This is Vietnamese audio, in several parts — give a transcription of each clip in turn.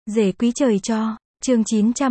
Rể quý trời cho, chương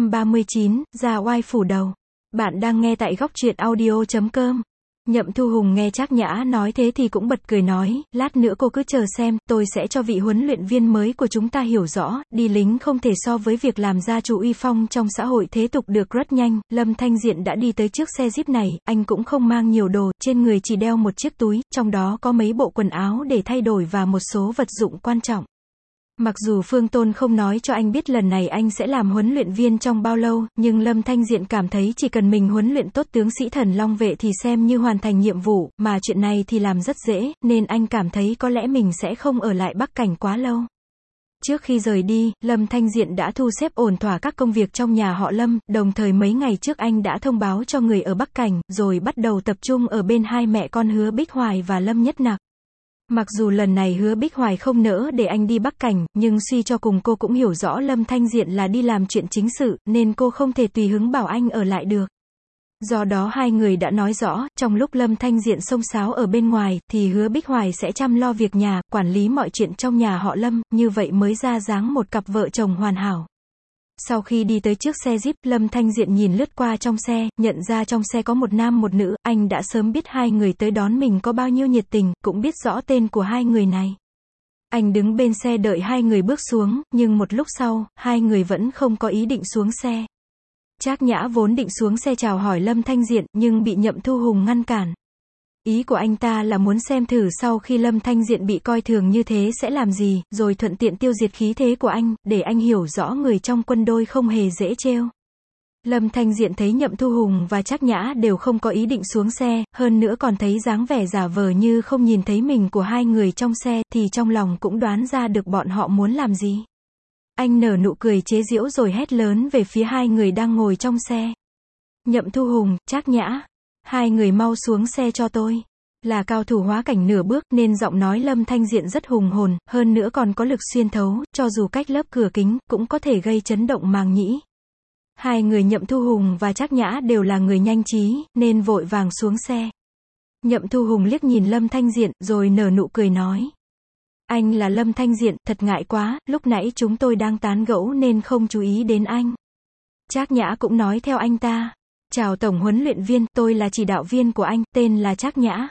939, già oai phủ đầu. Bạn đang nghe tại góc truyện audio.com. Nhậm Thu Hùng nghe Trác Nhã nói thế thì cũng bật cười nói, lát nữa cô cứ chờ xem, tôi sẽ cho vị huấn luyện viên mới của chúng ta hiểu rõ, đi lính không thể so với việc làm gia chủ uy phong trong xã hội thế tục được. Rất nhanh, Lâm Thanh Diện đã đi tới trước xe Jeep này, anh cũng không mang nhiều đồ, trên người chỉ đeo một chiếc túi, trong đó có mấy bộ quần áo để thay đổi và một số vật dụng quan trọng. Mặc dù Phương Tôn không nói cho anh biết lần này anh sẽ làm huấn luyện viên trong bao lâu, nhưng Lâm Thanh Diện cảm thấy chỉ cần mình huấn luyện tốt tướng sĩ Thần Long vệ thì xem như hoàn thành nhiệm vụ, mà chuyện này thì làm rất dễ, nên anh cảm thấy có lẽ mình sẽ không ở lại Bắc Cảnh quá lâu. Trước khi rời đi, Lâm Thanh Diện đã thu xếp ổn thỏa các công việc trong nhà họ Lâm, đồng thời mấy ngày trước anh đã thông báo cho người ở Bắc Cảnh, rồi bắt đầu tập trung ở bên hai mẹ con Hứa Bích Hoài và Lâm Nhất Nặc. Mặc dù lần này Hứa Bích Hoài không nỡ để anh đi Bắc Cảnh, nhưng suy cho cùng cô cũng hiểu rõ Lâm Thanh Diện là đi làm chuyện chính sự, nên cô không thể tùy hứng bảo anh ở lại được. Do đó hai người đã nói rõ, trong lúc Lâm Thanh Diện xông xáo ở bên ngoài, thì Hứa Bích Hoài sẽ chăm lo việc nhà, quản lý mọi chuyện trong nhà họ Lâm, như vậy mới ra dáng một cặp vợ chồng hoàn hảo. Sau khi đi tới trước xe Jeep, Lâm Thanh Diện nhìn lướt qua trong xe, nhận ra trong xe có một nam một nữ, anh đã sớm biết hai người tới đón mình có bao nhiêu nhiệt tình, cũng biết rõ tên của hai người này. Anh đứng bên xe đợi hai người bước xuống, nhưng một lúc sau, hai người vẫn không có ý định xuống xe. Trác Nhã vốn định xuống xe chào hỏi Lâm Thanh Diện, nhưng bị Nhậm Thu Hùng ngăn cản. Ý của anh ta là muốn xem thử sau khi Lâm Thanh Diện bị coi thường như thế sẽ làm gì, rồi thuận tiện tiêu diệt khí thế của anh, để anh hiểu rõ người trong quân đôi không hề dễ trêu. Lâm Thanh Diện thấy Nhậm Thu Hùng và Trác Nhã đều không có ý định xuống xe, hơn nữa còn thấy dáng vẻ giả vờ như không nhìn thấy mình của hai người trong xe, thì trong lòng cũng đoán ra được bọn họ muốn làm gì. Anh nở nụ cười chế giễu rồi hét lớn về phía hai người đang ngồi trong xe. Nhậm Thu Hùng, Trác Nhã, hai người mau xuống xe cho tôi. Là cao thủ hóa cảnh nửa bước nên giọng nói Lâm Thanh Diện rất hùng hồn, hơn nữa còn có lực xuyên thấu, cho dù cách lớp cửa kính, cũng có thể gây chấn động màng nhĩ. Hai người Nhậm Thu Hùng và Trác Nhã đều là người nhanh trí, nên vội vàng xuống xe. Nhậm Thu Hùng liếc nhìn Lâm Thanh Diện, rồi nở nụ cười nói. Anh là Lâm Thanh Diện, thật ngại quá, lúc nãy chúng tôi đang tán gẫu nên không chú ý đến anh. Trác Nhã cũng nói theo anh ta. Chào Tổng huấn luyện viên, tôi là chỉ đạo viên của anh, tên là Trác Nhã.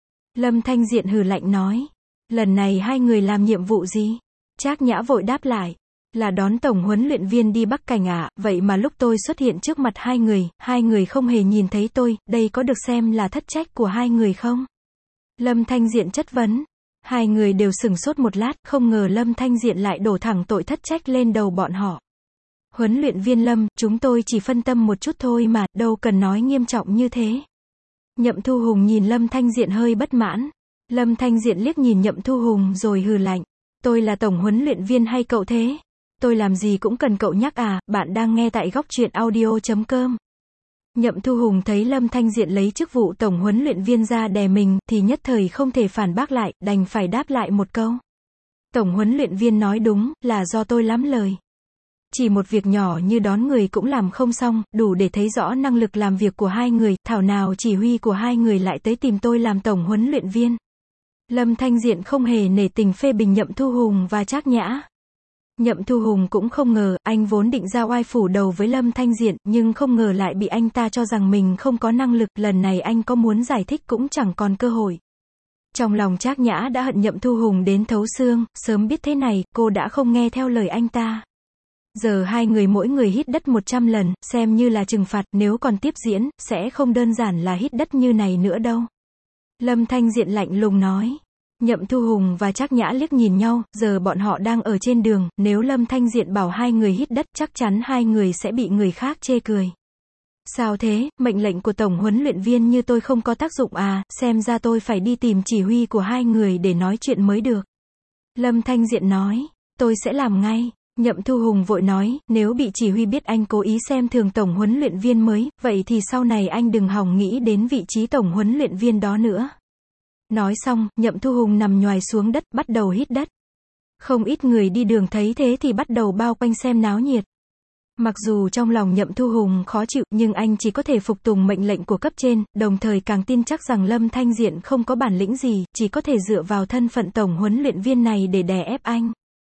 Lâm Thanh Diện hừ lạnh nói. Lần này hai người làm nhiệm vụ gì? Trác Nhã vội đáp lại. Là đón Tổng huấn luyện viên đi Bắc Cảnh ạ, vậy mà lúc tôi xuất hiện trước mặt hai người không hề nhìn thấy tôi, đây có được xem là thất trách của hai người không? Lâm Thanh Diện chất vấn. Hai người đều sửng sốt một lát, không ngờ Lâm Thanh Diện lại đổ thẳng tội thất trách lên đầu bọn họ. Huấn luyện viên Lâm, chúng tôi chỉ phân tâm một chút thôi mà, đâu cần nói nghiêm trọng như thế. Nhậm Thu Hùng nhìn Lâm Thanh Diện hơi bất mãn. Lâm Thanh Diện liếc nhìn Nhậm Thu Hùng rồi hừ lạnh. Tôi là tổng huấn luyện viên hay cậu thế? Tôi làm gì cũng cần cậu nhắc à, bạn đang nghe tại góc truyện audio.com. Nhậm Thu Hùng thấy Lâm Thanh Diện lấy chức vụ tổng huấn luyện viên ra đè mình, thì nhất thời không thể phản bác lại, đành phải đáp lại một câu. Tổng huấn luyện viên nói đúng, là do tôi lắm lời. Chỉ một việc nhỏ như đón người cũng làm không xong, đủ để thấy rõ năng lực làm việc của hai người, thảo nào chỉ huy của hai người lại tới tìm tôi làm tổng huấn luyện viên. Lâm Thanh Diện không hề nể tình phê bình Nhậm Thu Hùng và Trác Nhã. Nhậm Thu Hùng cũng không ngờ, anh vốn định ra oai phủ đầu với Lâm Thanh Diện, nhưng không ngờ lại bị anh ta cho rằng mình không có năng lực, lần này anh có muốn giải thích cũng chẳng còn cơ hội. Trong lòng Trác Nhã đã hận Nhậm Thu Hùng đến thấu xương, sớm biết thế này, cô đã không nghe theo lời anh ta. Giờ hai người mỗi người hít đất 100 lần, xem như là trừng phạt, nếu còn tiếp diễn, sẽ không đơn giản là hít đất như này nữa đâu. Lâm Thanh Diện lạnh lùng nói. Nhậm Thu Hùng và Trác Nhã liếc nhìn nhau, giờ bọn họ đang ở trên đường, nếu Lâm Thanh Diện bảo hai người hít đất, chắc chắn hai người sẽ bị người khác chê cười. Sao thế, mệnh lệnh của tổng huấn luyện viên như tôi không có tác dụng à, xem ra tôi phải đi tìm chỉ huy của hai người để nói chuyện mới được. Lâm Thanh Diện nói, tôi sẽ làm ngay. Nhậm Thu Hùng vội nói, nếu bị chỉ huy biết anh cố ý xem thường tổng huấn luyện viên mới, vậy thì sau này anh đừng hòng nghĩ đến vị trí tổng huấn luyện viên đó nữa. Nói xong, Nhậm Thu Hùng nằm nhoài xuống đất, bắt đầu hít đất. Không ít người đi đường thấy thế thì bắt đầu bao quanh xem náo nhiệt. Mặc dù trong lòng Nhậm Thu Hùng khó chịu, nhưng anh chỉ có thể phục tùng mệnh lệnh của cấp trên, đồng thời càng tin chắc rằng Lâm Thanh Diện không có bản lĩnh gì, chỉ có thể dựa vào thân phận tổng huấn luyện viên này để đè ép anh.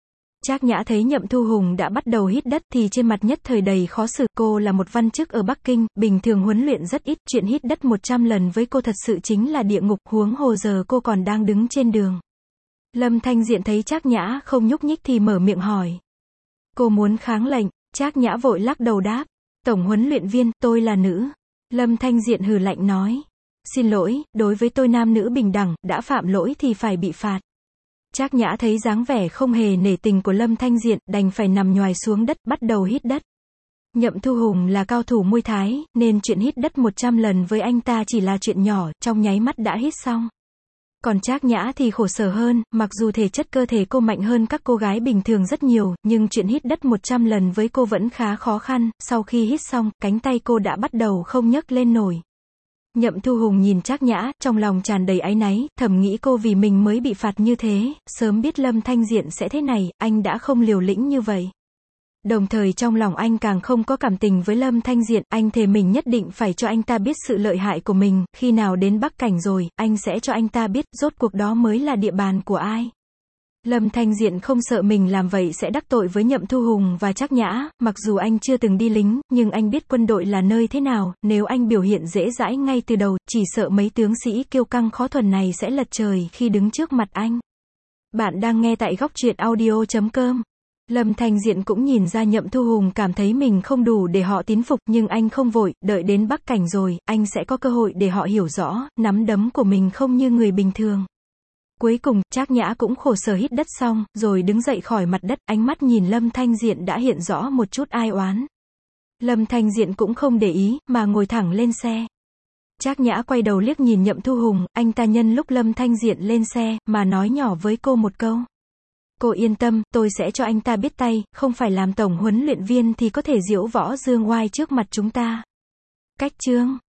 Trác Nhã thấy Nhậm Thu Hùng đã bắt đầu hít đất thì trên mặt nhất thời đầy khó xử, cô là một văn chức ở Bắc Kinh, bình thường huấn luyện rất ít, chuyện hít đất 100 lần với cô thật sự chính là địa ngục, huống hồ giờ cô còn đang đứng trên đường. Lâm Thanh Diện thấy Trác Nhã không nhúc nhích thì mở miệng hỏi. Cô muốn kháng lệnh, Trác Nhã vội lắc đầu đáp. Tổng huấn luyện viên, tôi là nữ. Lâm Thanh Diện hừ lạnh nói. Xin lỗi, đối với tôi nam nữ bình đẳng, đã phạm lỗi thì phải bị phạt. Trác Nhã thấy dáng vẻ không hề nể tình của Lâm Thanh Diện, đành phải nằm nhoài xuống đất, bắt đầu hít đất. Nhậm Thu Hùng là cao thủ Muay Thái, nên chuyện hít đất 100 lần với anh ta chỉ là chuyện nhỏ, trong nháy mắt đã hít xong. Còn Trác Nhã thì khổ sở hơn, mặc dù thể chất cơ thể cô mạnh hơn các cô gái bình thường rất nhiều, nhưng chuyện hít đất 100 lần với cô vẫn khá khó khăn, sau khi hít xong, cánh tay cô đã bắt đầu không nhấc lên nổi. Nhậm Thu Hùng nhìn Trác Nhã, trong lòng tràn đầy áy náy, thầm nghĩ cô vì mình mới bị phạt như thế, sớm biết Lâm Thanh Diện sẽ thế này, anh đã không liều lĩnh như vậy. Đồng thời trong lòng anh càng không có cảm tình với Lâm Thanh Diện, anh thề mình nhất định phải cho anh ta biết sự lợi hại của mình, khi nào đến Bắc Cảnh rồi, anh sẽ cho anh ta biết, rốt cuộc đó mới là địa bàn của ai. Lâm Thanh Diện không sợ mình làm vậy sẽ đắc tội với Nhậm Thu Hùng và Trác Nhã, mặc dù anh chưa từng đi lính, nhưng anh biết quân đội là nơi thế nào, nếu anh biểu hiện dễ dãi ngay từ đầu, chỉ sợ mấy tướng sĩ kiêu căng khó thuần này sẽ lật trời khi đứng trước mặt anh. Bạn đang nghe tại Góc Truyện Audio.com. Lâm Thanh Diện cũng nhìn ra Nhậm Thu Hùng cảm thấy mình không đủ để họ tín phục, nhưng anh không vội, đợi đến Bắc Cảnh rồi, anh sẽ có cơ hội để họ hiểu rõ, nắm đấm của mình không như người bình thường. Cuối cùng, Trác Nhã cũng khổ sở hít đất xong, rồi đứng dậy khỏi mặt đất, ánh mắt nhìn Lâm Thanh Diện đã hiện rõ một chút ai oán. Lâm Thanh Diện cũng không để ý, mà ngồi thẳng lên xe. Trác Nhã quay đầu liếc nhìn Nhậm Thu Hùng, anh ta nhân lúc Lâm Thanh Diện lên xe, mà nói nhỏ với cô một câu. Cô yên tâm, tôi sẽ cho anh ta biết tay, không phải làm tổng huấn luyện viên thì có thể diễu võ dương oai trước mặt chúng ta. Cách chương